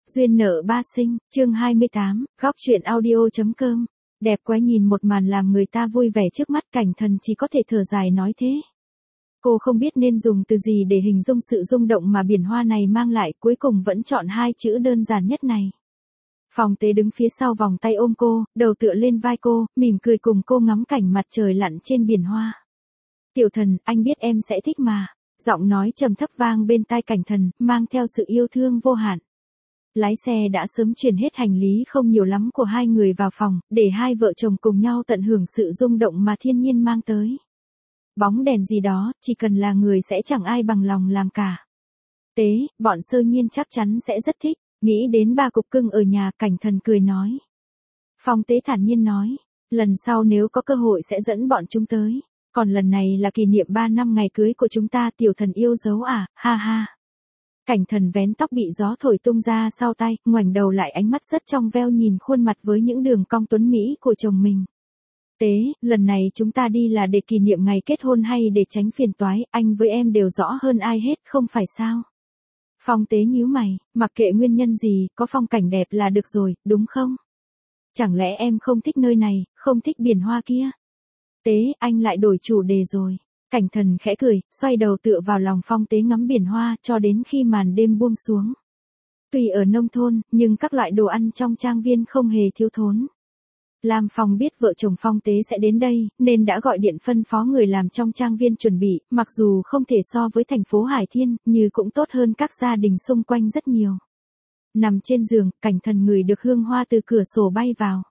Duyên nợ ba sinh, chương 28, góc truyện audio.com. Đẹp quá, nhìn một màn làm người ta vui vẻ trước mắt, Cảnh Thần chỉ có thể thở dài nói thế. Cô không biết nên dùng từ gì để hình dung sự rung động mà biển hoa này mang lại, cuối cùng vẫn chọn hai chữ đơn giản nhất này. Phong Tế đứng phía sau vòng tay ôm cô, đầu tựa lên vai cô, mỉm cười cùng cô ngắm cảnh mặt trời lặn trên biển hoa. Tiểu Thần, anh biết em sẽ thích mà. Giọng nói trầm thấp vang bên tai Cảnh Thần, mang theo sự yêu thương vô hạn. Lái xe đã sớm chuyển hết hành lý không nhiều lắm của hai người vào phòng, để hai vợ chồng cùng nhau tận hưởng sự rung động mà thiên nhiên mang tới. Bóng đèn gì đó, chỉ cần là người sẽ chẳng ai bằng lòng làm cả. Tế, bọn Sơ Nhiên chắc chắn sẽ rất thích. Nghĩ đến ba cục cưng ở nhà, Cảnh Thần cười nói. Phong Tế thản nhiên nói, lần sau nếu có cơ hội sẽ dẫn bọn chúng tới. Còn lần này là kỷ niệm 3 năm ngày cưới của chúng ta, Tiểu Thần yêu dấu à, ha ha. Cảnh Thần vén tóc bị gió thổi tung ra sau tay, ngoảnh đầu lại, ánh mắt rất trong veo nhìn khuôn mặt với những đường cong tuấn mỹ của chồng mình. Tế, lần này chúng ta đi là để kỷ niệm ngày kết hôn hay để tránh phiền toái, anh với em đều rõ hơn ai hết, không phải sao? Phong Tế nhíu mày, mặc kệ nguyên nhân gì, có phong cảnh đẹp là được rồi, đúng không? Chẳng lẽ em không thích nơi này, không thích biển hoa kia? Tế, anh lại đổi chủ đề rồi. Cảnh Thần khẽ cười, xoay đầu tựa vào lòng Phong Tế ngắm biển hoa, cho đến khi màn đêm buông xuống. Tuy ở nông thôn, nhưng các loại đồ ăn trong trang viên không hề thiếu thốn. Lam Phong biết vợ chồng Phong Tế sẽ đến đây, nên đã gọi điện phân phó người làm trong trang viên chuẩn bị, mặc dù không thể so với thành phố Hải Thiên, nhưng cũng tốt hơn các gia đình xung quanh rất nhiều. Nằm trên giường, Cảnh Thần ngửi được hương hoa từ cửa sổ bay vào.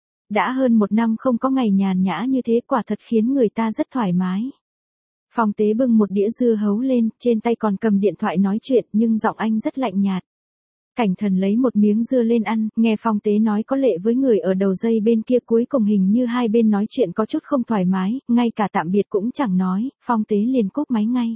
Đã hơn 1 năm không có ngày nhàn nhã như thế, quả thật khiến người ta rất thoải mái. Phong Tế bưng một đĩa dưa hấu lên, trên tay còn cầm điện thoại nói chuyện, nhưng giọng anh rất lạnh nhạt. Cảnh Thần lấy một miếng dưa lên ăn, nghe Phong Tế nói có lệ với người ở đầu dây bên kia, cuối cùng hình như hai bên nói chuyện có chút không thoải mái, ngay cả tạm biệt cũng chẳng nói, Phong Tế liền cúp máy ngay.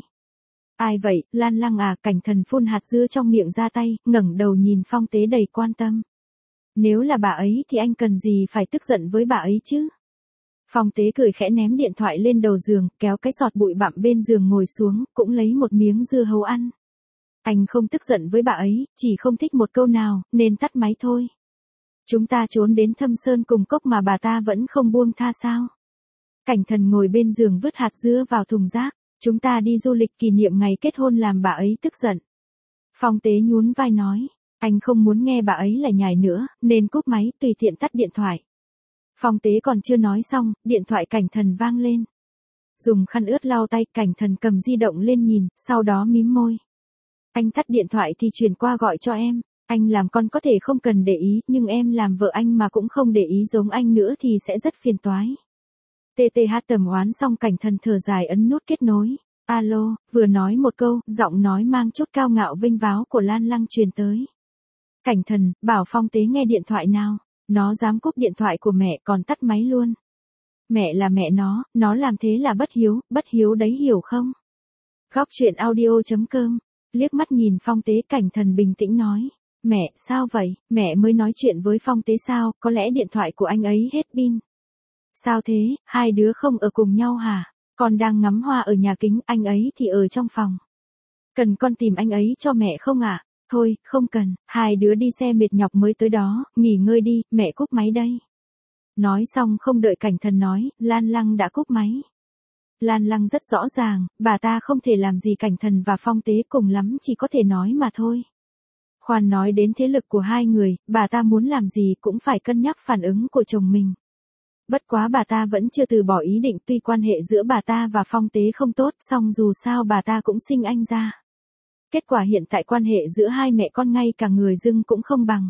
Ai vậy, Lan Lăng à? Cảnh Thần phun hạt dưa trong miệng ra tay, ngẩng đầu nhìn Phong Tế đầy quan tâm. Nếu là bà ấy thì anh cần gì phải tức giận với bà ấy chứ? Phong Tế cười khẽ ném điện thoại lên đầu giường, kéo cái sọt bụi bặm bên giường ngồi xuống, cũng lấy một miếng dưa hấu ăn. Anh không tức giận với bà ấy, chỉ không thích một câu nào, nên tắt máy thôi. Chúng ta trốn đến Thâm Sơn cùng cốc mà bà ta vẫn không buông tha sao? Cảnh Thần ngồi bên giường vứt hạt dưa vào thùng rác. Chúng ta đi du lịch kỷ niệm ngày kết hôn làm bà ấy tức giận. Phong Tế nhún vai nói, anh không muốn nghe bà ấy lải nhải nữa, nên cúp máy, tùy tiện tắt điện thoại. Phong Tế còn chưa nói xong, điện thoại Cảnh Thần vang lên. Dùng khăn ướt lau tay, Cảnh Thần cầm di động lên nhìn, sau đó mím môi. Anh tắt điện thoại thì chuyển qua gọi cho em. Anh làm con có thể không cần để ý, nhưng em làm vợ anh mà cũng không để ý giống anh nữa thì sẽ rất phiền toái. TTH tầm oán xong, Cảnh Thần thở dài ấn nút kết nối. Alo, vừa nói một câu, giọng nói mang chút cao ngạo vinh váo của Lan Lăng truyền tới. Cảnh Thần, bảo Phong Tế nghe điện thoại nào. Nó dám cúp điện thoại của mẹ còn tắt máy luôn. Mẹ là mẹ nó làm thế là bất hiếu đấy, hiểu không? Góc truyện audio.com. Liếc mắt nhìn Phong Tế, Cảnh Thần bình tĩnh nói. Mẹ, sao vậy? Mẹ mới nói chuyện với Phong Tế sao? Có lẽ điện thoại của anh ấy hết pin. Sao thế, hai đứa không ở cùng nhau hả? Con đang ngắm hoa ở nhà kính, anh ấy thì ở trong phòng. Cần con tìm anh ấy cho mẹ không ạ? Thôi, không cần, hai đứa đi xe mệt nhọc mới tới đó, nghỉ ngơi đi, mẹ cúp máy đây. Nói xong không đợi Cảnh Thần nói, Lan Lăng đã cúp máy. Lan Lăng rất rõ ràng, bà ta không thể làm gì Cảnh Thần và Phong Tế, cùng lắm chỉ có thể nói mà thôi. Khoan nói đến thế lực của hai người, bà ta muốn làm gì cũng phải cân nhắc phản ứng của chồng mình. Bất quá bà ta vẫn chưa từ bỏ ý định, tuy quan hệ giữa bà ta và Phong Tế không tốt, song dù sao bà ta cũng sinh anh ra. Kết quả hiện tại quan hệ giữa hai mẹ con ngay cả người dưng cũng không bằng.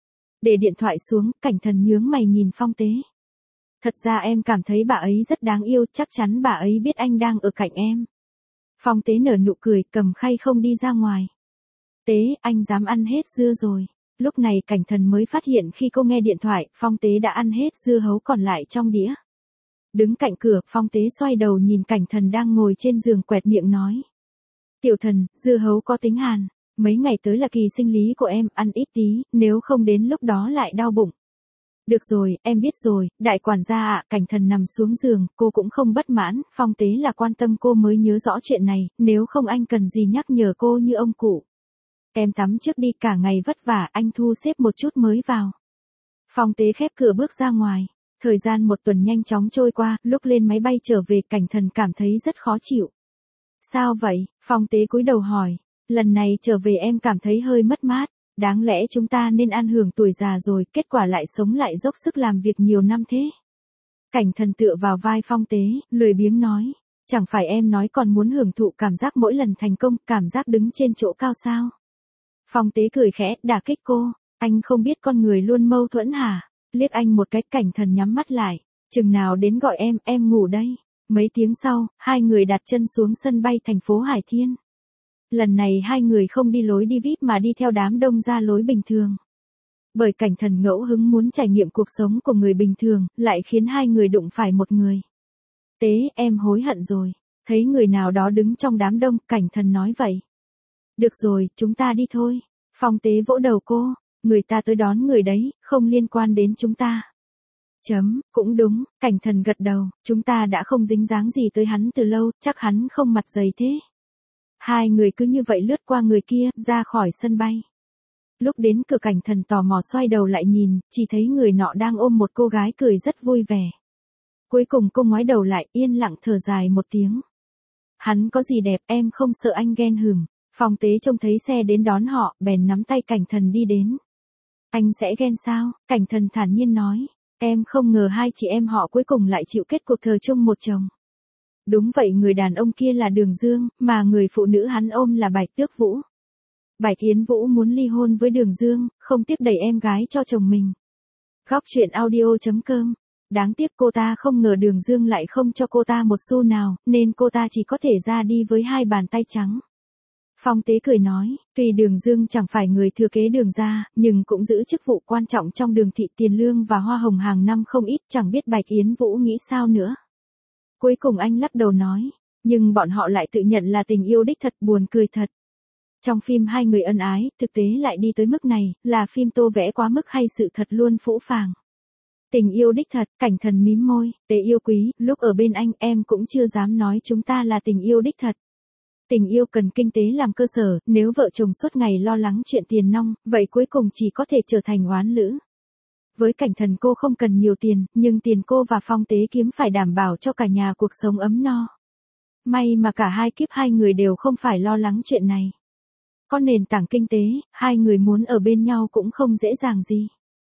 Để điện thoại xuống, Cảnh Thần nhướng mày nhìn Phong Tế. Thật ra em cảm thấy bà ấy rất đáng yêu, chắc chắn bà ấy biết anh đang ở cạnh em. Phong Tế nở nụ cười, cầm khay không đi ra ngoài. Tế, anh dám ăn hết dưa rồi. Lúc này Cảnh Thần mới phát hiện khi cô nghe điện thoại, Phong Tế đã ăn hết dưa hấu còn lại trong đĩa. Đứng cạnh cửa, Phong Tế xoay đầu nhìn Cảnh Thần đang ngồi trên giường, quẹt miệng nói. Tiểu Thần, dưa hấu có tính hàn. Mấy ngày tới là kỳ sinh lý của em, ăn ít tí, nếu không đến lúc đó lại đau bụng. Được rồi, em biết rồi, đại quản gia ạ. Cảnh Thần nằm xuống giường, cô cũng không bất mãn, Phong Tế là quan tâm cô mới nhớ rõ chuyện này, nếu không anh cần gì nhắc nhở cô như ông cụ. Em tắm trước đi, cả ngày vất vả, anh thu xếp một chút mới vào. Phong Tế khép cửa bước ra ngoài. Thời gian một tuần nhanh chóng trôi qua, lúc lên máy bay trở về Cảnh Thần cảm thấy rất khó chịu. Sao vậy? Phong Tế cúi đầu hỏi. Lần này trở về em cảm thấy hơi mất mát. Đáng lẽ chúng ta nên ăn hưởng tuổi già rồi, kết quả lại sống lại dốc sức làm việc nhiều năm thế. Cảnh Thần tựa vào vai Phong Tế, lười biếng nói. Chẳng phải em nói còn muốn hưởng thụ cảm giác mỗi lần thành công, cảm giác đứng trên chỗ cao sao? Phong Tế cười khẽ, đả kích cô. Anh không biết con người luôn mâu thuẫn hả? Liếc anh một cái, Cảnh Thần nhắm mắt lại. Chừng nào đến gọi em ngủ đây. Mấy tiếng sau, hai người đặt chân xuống sân bay thành phố Hải Thiên. Lần này hai người không đi lối đi VIP mà đi theo đám đông ra lối bình thường. Bởi Cảnh Thần ngẫu hứng muốn trải nghiệm cuộc sống của người bình thường, lại khiến hai người đụng phải một người. Tế, em hối hận rồi. Thấy người nào đó đứng trong đám đông, Cảnh Thần nói vậy. Được rồi, chúng ta đi thôi. Phong Tế vỗ đầu cô. Người ta tới đón người đấy, không liên quan đến chúng ta. Cũng đúng, Cảnh Thần gật đầu, chúng ta đã không dính dáng gì tới hắn từ lâu, chắc hắn không mặt dày thế. Hai người cứ như vậy lướt qua người kia, ra khỏi sân bay. Lúc đến cửa Cảnh Thần tò mò xoay đầu lại nhìn, chỉ thấy người nọ đang ôm một cô gái cười rất vui vẻ. Cuối cùng cô ngoái đầu lại, yên lặng thở dài một tiếng. Hắn có gì đẹp, em không sợ anh ghen hừm. Phong Tế trông thấy xe đến đón họ, bèn nắm tay Cảnh Thần đi đến. Anh sẽ ghen sao? Cảnh Thần thản nhiên nói. Em không ngờ hai chị em họ cuối cùng lại chịu kết cuộc thờ chung một chồng. Đúng vậy, người đàn ông kia là Đường Dương, mà người phụ nữ hắn ôm là Bạch Tước Vũ. Bạch Yến Vũ muốn ly hôn với Đường Dương, không tiếc đẩy em gái cho chồng mình. Góc truyện audio.com. Đáng tiếc cô ta không ngờ Đường Dương lại không cho cô ta một xu nào, nên cô ta chỉ có thể ra đi với hai bàn tay trắng. Phong Tế cười nói, tuy Đường Dương chẳng phải người thừa kế Đường gia, nhưng cũng giữ chức vụ quan trọng trong Đường thị, tiền lương và hoa hồng hàng năm không ít, chẳng biết Bạch Yến Vũ nghĩ sao nữa. Cuối cùng anh lắc đầu nói, nhưng bọn họ lại tự nhận là tình yêu đích thật, buồn cười thật. Trong phim hai người ân ái, thực tế lại đi tới mức này, là phim tô vẽ quá mức hay sự thật luôn phũ phàng. Tình yêu đích thật, Cảnh Thần mím môi, Tế yêu quý, lúc ở bên anh em cũng chưa dám nói chúng ta là tình yêu đích thật. Tình yêu cần kinh tế làm cơ sở, nếu vợ chồng suốt ngày lo lắng chuyện tiền nong, vậy cuối cùng chỉ có thể trở thành oán lữ. Với Cảnh Thần cô không cần nhiều tiền, nhưng tiền cô và Phong Tế kiếm phải đảm bảo cho cả nhà cuộc sống ấm no. May mà cả hai kiếp hai người đều không phải lo lắng chuyện này. Có nền tảng kinh tế, hai người muốn ở bên nhau cũng không dễ dàng gì.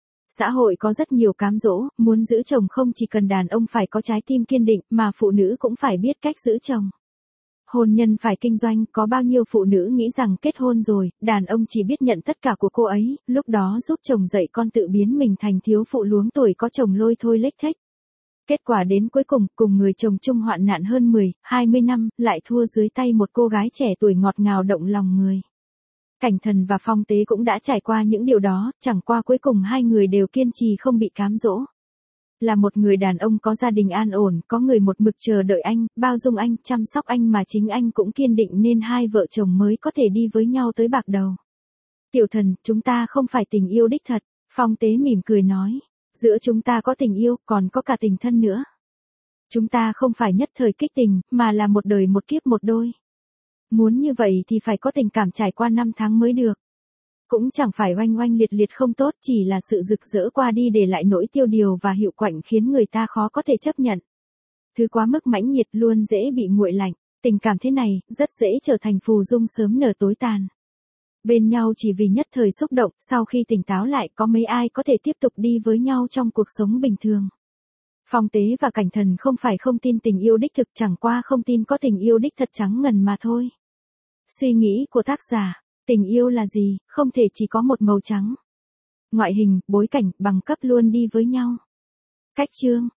Xã hội có rất nhiều cám dỗ, muốn giữ chồng không chỉ cần đàn ông phải có trái tim kiên định, mà phụ nữ cũng phải biết cách giữ chồng. Hôn nhân phải kinh doanh, có bao nhiêu phụ nữ nghĩ rằng kết hôn rồi, đàn ông chỉ biết nhận tất cả của cô ấy, lúc đó giúp chồng dạy con tự biến mình thành thiếu phụ luống tuổi có chồng lôi thôi lếch thếch. Kết quả đến cuối cùng người chồng chung hoạn nạn hơn 10, 20 năm, lại thua dưới tay một cô gái trẻ tuổi ngọt ngào động lòng người. Cảnh Thần và Phong Tế cũng đã trải qua những điều đó, chẳng qua cuối cùng hai người đều kiên trì không bị cám dỗ. Là một người đàn ông có gia đình an ổn, có người một mực chờ đợi anh, bao dung anh, chăm sóc anh mà chính anh cũng kiên định nên hai vợ chồng mới có thể đi với nhau tới bạc đầu. Tiểu Thần, chúng ta không phải tình yêu đích thật, Phong Tế mỉm cười nói. Giữa chúng ta có tình yêu, còn có cả tình thân nữa. Chúng ta không phải nhất thời kích tình, mà là một đời một kiếp một đôi. Muốn như vậy thì phải có tình cảm trải qua năm tháng mới được. Cũng chẳng phải oanh oanh liệt liệt không tốt, chỉ là sự rực rỡ qua đi để lại nỗi tiêu điều và hiệu quạnh khiến người ta khó có thể chấp nhận. Thứ quá mức mãnh nhiệt luôn dễ bị nguội lạnh, tình cảm thế này rất dễ trở thành phù dung sớm nở tối tàn. Bên nhau chỉ vì nhất thời xúc động, sau khi tỉnh táo lại có mấy ai có thể tiếp tục đi với nhau trong cuộc sống bình thường. Phong Tế và Cảnh Thần không phải không tin tình yêu đích thực, chẳng qua không tin có tình yêu đích thật trắng ngần mà thôi. Suy nghĩ của tác giả, tình yêu là gì, không thể chỉ có một màu trắng. Ngoại hình, bối cảnh, bằng cấp luôn đi với nhau. Cách chương